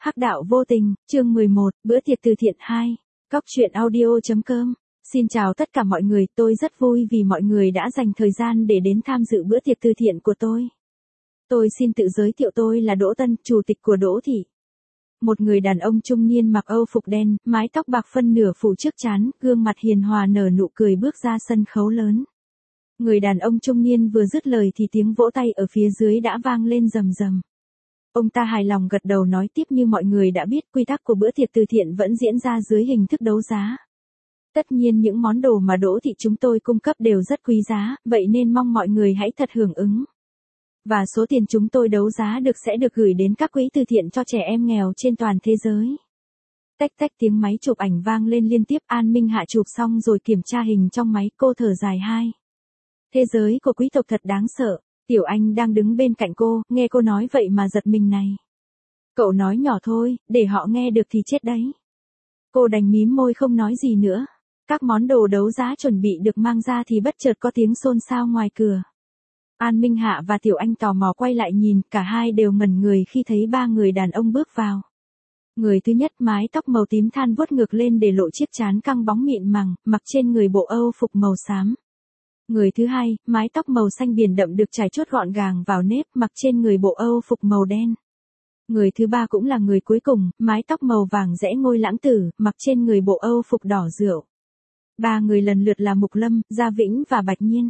Hắc đạo vô tình, chương 11, bữa tiệc từ thiện 2. Cóc truyện audio.com. Xin chào tất cả mọi người, tôi rất vui vì mọi người đã dành thời gian để đến tham dự bữa tiệc từ thiện của tôi. Tôi xin tự giới thiệu, tôi là Đỗ Tân, chủ tịch của Đỗ Thị. Một người đàn ông trung niên mặc âu phục đen, mái tóc bạc phân nửa phủ trước trán, gương mặt hiền hòa nở nụ cười bước ra sân khấu lớn. Người đàn ông trung niên vừa dứt lời thì tiếng vỗ tay ở phía dưới đã vang lên rầm rầm. Ông ta hài lòng gật đầu nói tiếp, như mọi người đã biết, quy tắc của bữa tiệc từ thiện vẫn diễn ra dưới hình thức đấu giá. Tất nhiên những món đồ mà Đỗ Thị chúng tôi cung cấp đều rất quý giá, vậy nên mong mọi người hãy thật hưởng ứng. Và số tiền chúng tôi đấu giá được sẽ được gửi đến các quỹ từ thiện cho trẻ em nghèo trên toàn thế giới. Tách tách tiếng máy chụp ảnh vang lên liên tiếp. An Minh Hạ chụp xong rồi kiểm tra hình trong máy, cô thở dài hai. Thế giới của quý tộc thật đáng sợ. Tiểu Anh đang đứng bên cạnh cô, nghe cô nói vậy mà giật mình này. Cậu nói nhỏ thôi, để họ nghe được thì chết đấy. Cô đành mím môi không nói gì nữa. Các món đồ đấu giá chuẩn bị được mang ra thì bất chợt có tiếng xôn xao ngoài cửa. An Minh Hạ và Tiểu Anh tò mò quay lại nhìn, cả hai đều ngẩn người khi thấy ba người đàn ông bước vào. Người thứ nhất mái tóc màu tím than vuốt ngược lên để lộ chiếc trán căng bóng mịn màng, mặc trên người bộ âu phục màu xám. Người thứ hai, mái tóc màu xanh biển đậm được trải chuốt gọn gàng vào nếp, mặc trên người bộ âu phục màu đen. Người thứ ba cũng là người cuối cùng, mái tóc màu vàng rẽ ngôi lãng tử, mặc trên người bộ âu phục đỏ rượu. Ba người lần lượt là Mục Lâm, Gia Vĩnh và Bạch Nhiên.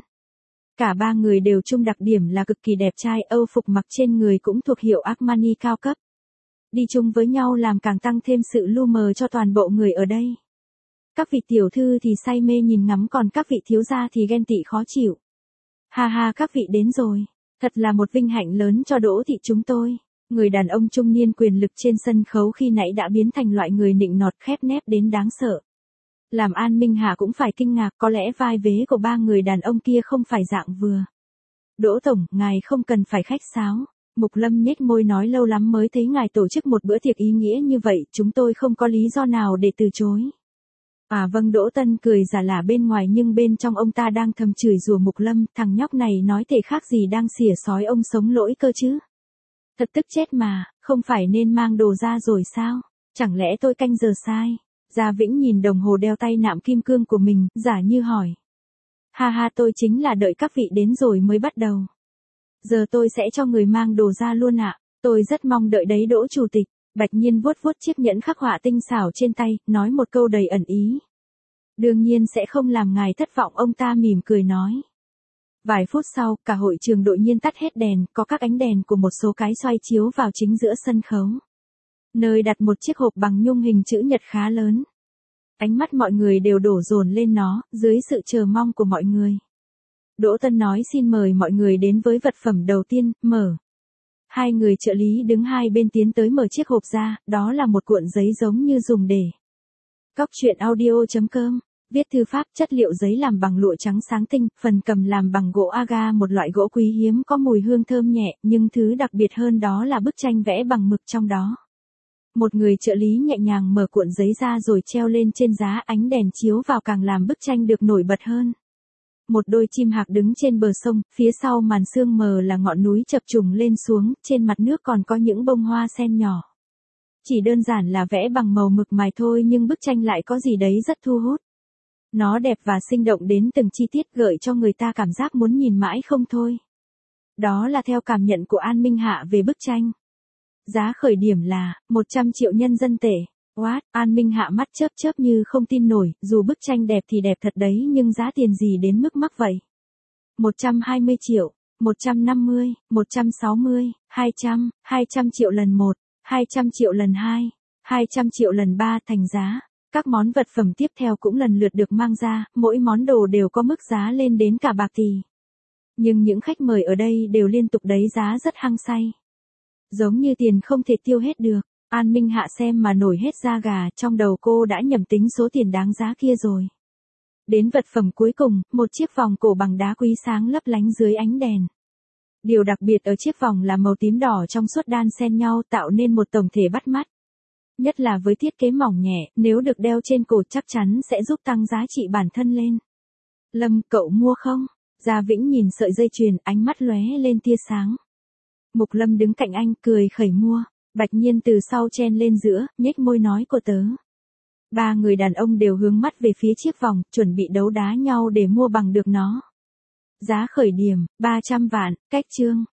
Cả ba người đều chung đặc điểm là cực kỳ đẹp trai, âu phục mặc trên người cũng thuộc hiệu Armani cao cấp. Đi chung với nhau làm càng tăng thêm sự lu mờ cho toàn bộ người ở đây. Các vị tiểu thư thì say mê nhìn ngắm, còn các vị thiếu gia thì ghen tị khó chịu. Ha ha, các vị đến rồi. Thật là một vinh hạnh lớn cho Đỗ Thị chúng tôi. Người đàn ông trung niên quyền lực trên sân khấu khi nãy đã biến thành loại người nịnh nọt khép nép đến đáng sợ. Làm An Minh Hạ cũng phải kinh ngạc, có lẽ vai vế của ba người đàn ông kia không phải dạng vừa. Đỗ Tổng, ngài không cần phải khách sáo. Mục Lâm nhếch môi nói, lâu lắm mới thấy ngài tổ chức một bữa tiệc ý nghĩa như vậy, chúng tôi không có lý do nào để từ chối. À vâng, Đỗ Tân cười giả lả bên ngoài nhưng bên trong ông ta đang thầm chửi rủa Mục Lâm, thằng nhóc này nói thể khác gì đang xỉa xói ông sống lỗi cơ chứ. Thật tức chết mà, không phải nên mang đồ ra rồi sao? Chẳng lẽ tôi canh giờ sai? Gia Vĩnh nhìn đồng hồ đeo tay nạm kim cương của mình, giả như hỏi. Ha ha, tôi chính là đợi các vị đến rồi mới bắt đầu. Giờ tôi sẽ cho người mang đồ ra luôn ạ. Tôi rất mong đợi đấy Đỗ Chủ tịch. Bạch Nhiên vuốt vuốt chiếc nhẫn khắc họa tinh xảo trên tay, nói một câu đầy ẩn ý. Đương nhiên sẽ không làm ngài thất vọng, ông ta mỉm cười nói. Vài phút sau, cả hội trường đột nhiên tắt hết đèn, có các ánh đèn của một số cái xoay chiếu vào chính giữa sân khấu. Nơi đặt một chiếc hộp bằng nhung hình chữ nhật khá lớn. Ánh mắt mọi người đều đổ dồn lên nó, dưới sự chờ mong của mọi người. Đỗ Tân nói, xin mời mọi người đến với vật phẩm đầu tiên, mở. Hai người trợ lý đứng hai bên tiến tới mở chiếc hộp ra, đó là một cuộn giấy giống như dùng để. Cóc truyện audio.com. Viết thư pháp, chất liệu giấy làm bằng lụa trắng sáng tinh, phần cầm làm bằng gỗ aga, một loại gỗ quý hiếm có mùi hương thơm nhẹ, nhưng thứ đặc biệt hơn đó là bức tranh vẽ bằng mực trong đó. Một người trợ lý nhẹ nhàng mở cuộn giấy ra rồi treo lên trên giá, ánh đèn chiếu vào càng làm bức tranh được nổi bật hơn. Một đôi chim hạc đứng trên bờ sông, phía sau màn sương mờ là ngọn núi chập trùng lên xuống, trên mặt nước còn có những bông hoa sen nhỏ. Chỉ đơn giản là vẽ bằng màu mực mài thôi nhưng bức tranh lại có gì đấy rất thu hút. Nó đẹp và sinh động đến từng chi tiết, gợi cho người ta cảm giác muốn nhìn mãi không thôi. Đó là theo cảm nhận của An Minh Hạ về bức tranh. Giá khởi điểm là 100 triệu nhân dân tệ. What? An Minh Hạ mắt chớp chớp như không tin nổi, dù bức tranh đẹp thì đẹp thật đấy nhưng giá tiền gì đến mức mắc vậy? 120 triệu, 150, 160, 200 triệu lần 1, 200 triệu lần 2, 200 triệu lần 3 thành giá. Các món vật phẩm tiếp theo cũng lần lượt được mang ra, mỗi món đồ đều có mức giá lên đến cả bạc tỷ. Nhưng những khách mời ở đây đều liên tục đẩy giá rất hăng say. Giống như tiền không thể tiêu hết được. An Minh Hạ xem mà nổi hết da gà, trong đầu cô đã nhẩm tính số tiền đáng giá kia rồi. Đến vật phẩm cuối cùng, một chiếc vòng cổ bằng đá quý sáng lấp lánh dưới ánh đèn. Điều đặc biệt ở chiếc vòng là màu tím đỏ trong suốt đan xen nhau tạo nên một tổng thể bắt mắt. Nhất là với thiết kế mỏng nhẹ, nếu được đeo trên cổ chắc chắn sẽ giúp tăng giá trị bản thân lên. Lâm, cậu mua không? Gia Vĩnh nhìn sợi dây chuyền, ánh mắt lóe lên tia sáng. Mục Lâm đứng cạnh anh, cười khẩy mua. Bạch Nhiên từ sau chen lên giữa, nhếch môi nói của tớ. Ba người đàn ông đều hướng mắt về phía chiếc vòng, chuẩn bị đấu đá nhau để mua bằng được nó. Giá khởi điểm, 300 vạn, cách chương.